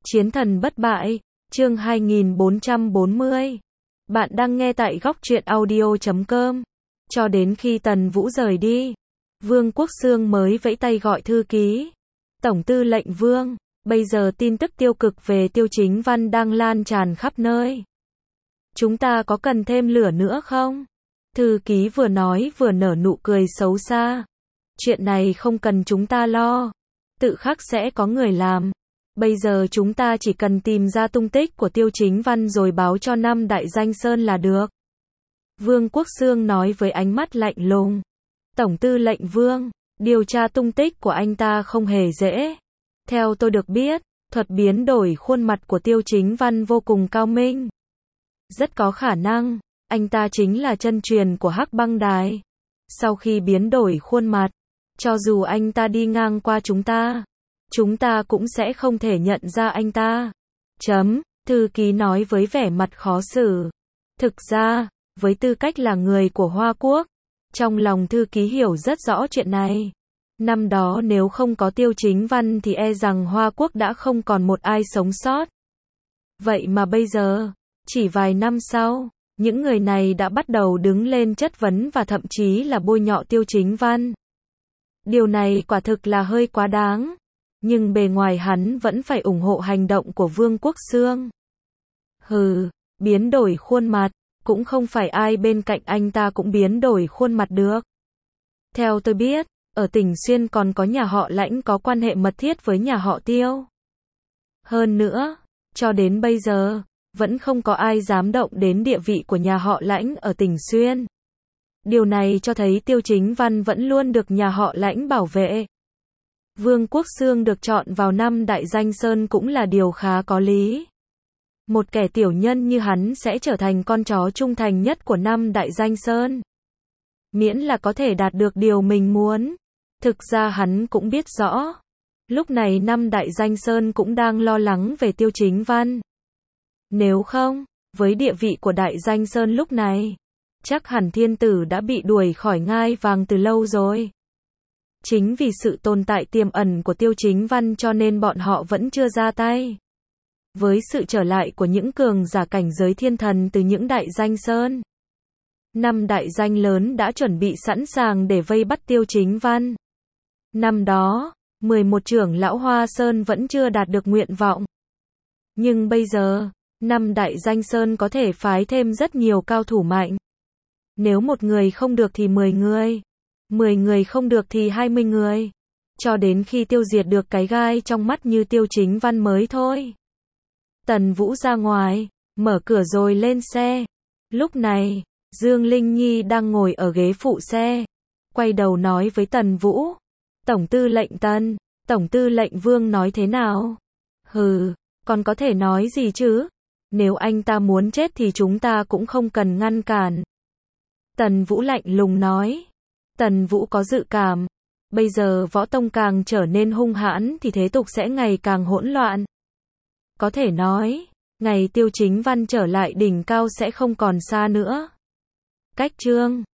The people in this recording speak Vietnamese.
Chiến thần bất bại, chương 2440. Bạn đang nghe tại góc truyện audio.com. Cho đến khi Tần Vũ rời đi, Vương Quốc Xương mới vẫy tay gọi thư ký. Tổng tư lệnh Vương, bây giờ tin tức tiêu cực về Tiêu Chính Văn đang lan tràn khắp nơi. Chúng ta có cần thêm lửa nữa không? Thư ký vừa nói vừa nở nụ cười xấu xa. Chuyện này không cần chúng ta lo. Tự khắc sẽ có người làm. Bây giờ chúng ta chỉ cần tìm ra tung tích của Tiêu Chính Văn rồi báo cho Năm Đại Danh Sơn là được. Vương Quốc Xương nói với ánh mắt lạnh lùng. Tổng tư lệnh Vương, điều tra tung tích của anh ta không hề dễ. Theo tôi được biết, thuật biến đổi khuôn mặt của Tiêu Chính Văn vô cùng cao minh. Rất có khả năng, anh ta chính là chân truyền của Hắc Băng Đài. Sau khi biến đổi khuôn mặt, cho dù anh ta đi ngang qua chúng ta cũng sẽ không thể nhận ra anh ta. Thư ký nói với vẻ mặt khó xử. Thực ra, với tư cách là người của Hoa Quốc, trong lòng thư ký hiểu rất rõ chuyện này. Năm đó nếu không có Tiêu Chính Văn thì e rằng Hoa Quốc đã không còn một ai sống sót. Vậy mà bây giờ, chỉ vài năm sau, những người này đã bắt đầu đứng lên chất vấn và thậm chí là bôi nhọ Tiêu Chính Văn. Điều này quả thực là hơi quá đáng. Nhưng bề ngoài hắn vẫn phải ủng hộ hành động của Vương Quốc Xương. Biến đổi khuôn mặt, cũng không phải ai bên cạnh anh ta cũng biến đổi khuôn mặt được. Theo tôi biết, ở tỉnh Xuyên còn có nhà họ Lãnh có quan hệ mật thiết với nhà họ Tiêu. Hơn nữa, cho đến bây giờ, vẫn không có ai dám động đến địa vị của nhà họ Lãnh ở tỉnh Xuyên. Điều này cho thấy Tiêu Chính Văn vẫn luôn được nhà họ Lãnh bảo vệ. Vương Quốc Xương được chọn vào Năm Đại Danh Sơn cũng là điều khá có lý. Một kẻ tiểu nhân như hắn sẽ trở thành con chó trung thành nhất của Năm Đại Danh Sơn. Miễn là có thể đạt được điều mình muốn. Thực ra hắn cũng biết rõ. Lúc này Năm Đại Danh Sơn cũng đang lo lắng về Tiêu Chính Văn. Nếu không, với địa vị của Đại Danh Sơn lúc này, chắc hẳn thiên tử đã bị đuổi khỏi ngai vàng từ lâu rồi. Chính vì sự tồn tại tiềm ẩn của Tiêu Chính Văn cho nên bọn họ vẫn chưa ra tay. Với sự trở lại của những cường giả cảnh giới thiên thần từ những đại danh sơn, năm đại danh lớn đã chuẩn bị sẵn sàng để vây bắt Tiêu Chính Văn. Năm đó, 11 trưởng lão Hoa Sơn vẫn chưa đạt được nguyện vọng. Nhưng bây giờ, năm đại danh sơn có thể phái thêm rất nhiều cao thủ mạnh. Nếu một người không được thì 10 người. 10 người không được thì 20 người. Cho đến khi tiêu diệt được cái gai trong mắt như Tiêu Chính Văn mới thôi. Tần Vũ ra ngoài, mở cửa rồi lên xe. Lúc này, Dương Linh Nhi đang ngồi ở ghế phụ xe. Quay đầu nói với Tần Vũ. Tổng tư lệnh Tần, Tổng tư lệnh Vương nói thế nào? Còn có thể nói gì chứ? Nếu anh ta muốn chết thì chúng ta cũng không cần ngăn cản. Tần Vũ lạnh lùng nói. Tần Vũ có dự cảm, bây giờ võ tông càng trở nên hung hãn thì thế tục sẽ ngày càng hỗn loạn. Có thể nói, ngày Tiêu Chính Văn trở lại đỉnh cao sẽ không còn xa nữa. Cách chương